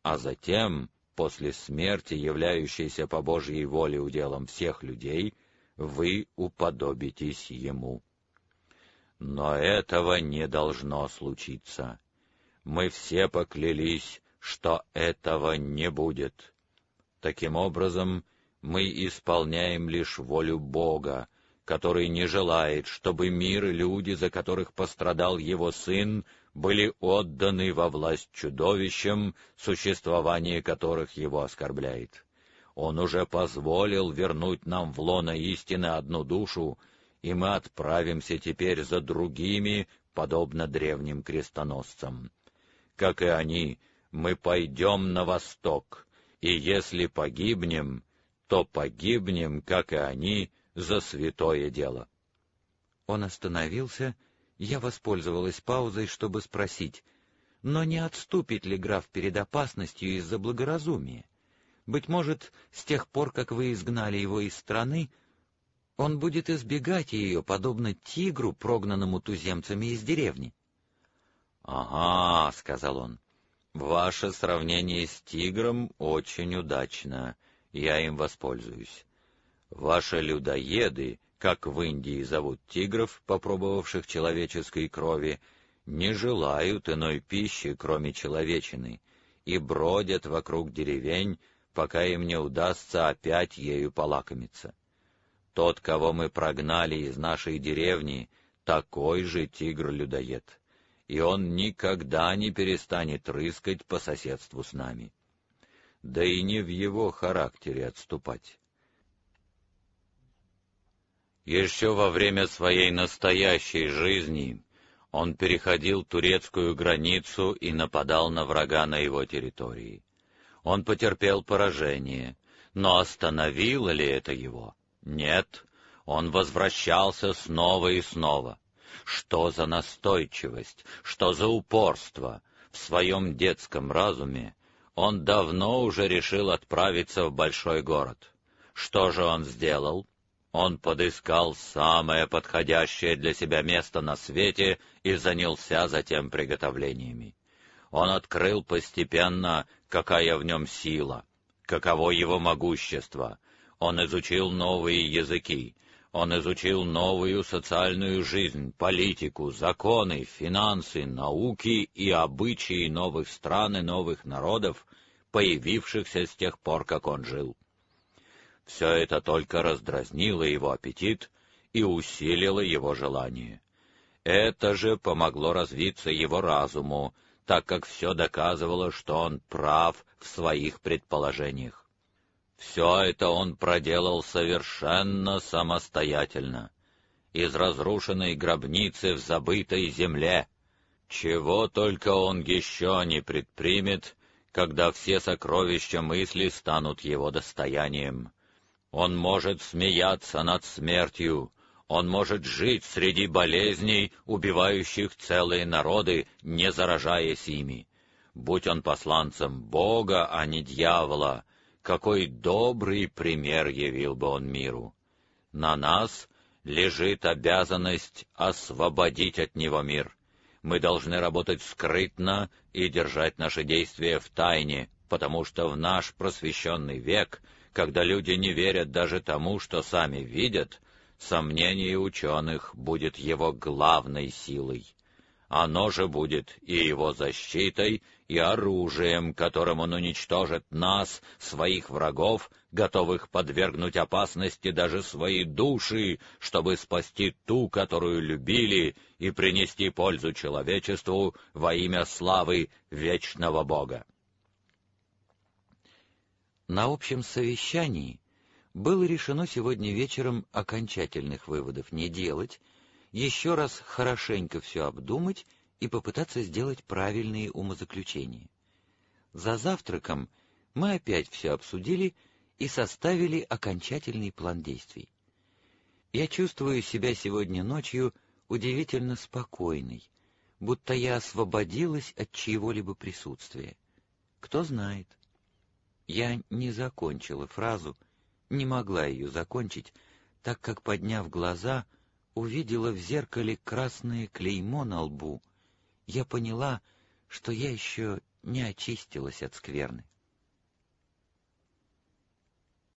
а затем, после смерти, являющейся по Божьей воле уделом всех людей, вы уподобитесь ему. Но этого не должно случиться. Мы все поклялись, что этого не будет. Таким образом, мы исполняем лишь волю Бога, который не желает, чтобы мир и люди, за которых пострадал его Сын, были отданы во власть чудовищам, существование которых его оскорбляет. Он уже позволил вернуть нам в лоно истины одну душу, и мы отправимся теперь за другими, подобно древним крестоносцам. Как и они, мы пойдем на восток, и если погибнем, то погибнем, как и они, за святое дело». Он остановился, я воспользовалась паузой, чтобы спросить, но не отступит ли граф перед опасностью из-за благоразумия? Быть может, с тех пор, как вы изгнали его из страны, он будет избегать ее, подобно тигру, прогнанному туземцами из деревни. «Ага», — сказал он, — «ваше сравнение с тигром очень удачно, я им воспользуюсь. Ваши людоеды, как в Индии зовут тигров, попробовавших человеческой крови, не желают иной пищи, кроме человечины, и бродят вокруг деревень, пока им не удастся опять ею полакомиться. Тот, кого мы прогнали из нашей деревни, такой же тигр-людоед, и он никогда не перестанет рыскать по соседству с нами. Да и не в его характере отступать. Еще во время своей настоящей жизни он переходил турецкую границу и нападал на врага на его территории. Он потерпел поражение, но остановило ли это его? Нет, он возвращался снова и снова. Что за настойчивость, что за упорство! В своем детском разуме он давно уже решил отправиться в большой город. Что же он сделал? Он подыскал самое подходящее для себя место на свете и занялся затем приготовлениями. Он открыл постепенно, какая в нем сила, каково его могущество. Он изучил новые языки, он изучил новую социальную жизнь, политику, законы, финансы, науки и обычаи новых стран и новых народов, появившихся с тех пор, как он жил. Все это только раздразнило его аппетит и усилило его желание. Это же помогло развиться его разуму, так как все доказывало, что он прав в своих предположениях. Все это он проделал совершенно самостоятельно, из разрушенной гробницы в забытой земле. Чего только он еще не предпримет, когда все сокровища мысли станут его достоянием. Он может смеяться над смертью, он может жить среди болезней, убивающих целые народы, не заражаясь ими. Будь он посланцем Бога, а не дьявола, какой добрый пример явил бы он миру. На нас лежит обязанность освободить от него мир. Мы должны работать скрытно и держать наши действия в тайне, потому что в наш просвещенный век, когда люди не верят даже тому, что сами видят, сомнение ученых будет его главной силой. Оно же будет и его защитой, и оружием, которым он уничтожит нас, своих врагов, готовых подвергнуть опасности даже свои души, чтобы спасти ту, которую любили, и принести пользу человечеству во имя славы вечного Бога. На общем совещании было решено сегодня вечером окончательных выводов не делать, еще раз хорошенько все обдумать и попытаться сделать правильные умозаключения. За завтраком мы опять все обсудили и составили окончательный план действий. Я чувствую себя сегодня ночью удивительно спокойной, будто я освободилась от чьего-либо присутствия. Кто знает. Я не закончила фразу, не могла ее закончить, так как, подняв глаза, увидела в зеркале красное клеймо на лбу. Я поняла, что я еще не очистилась от скверны.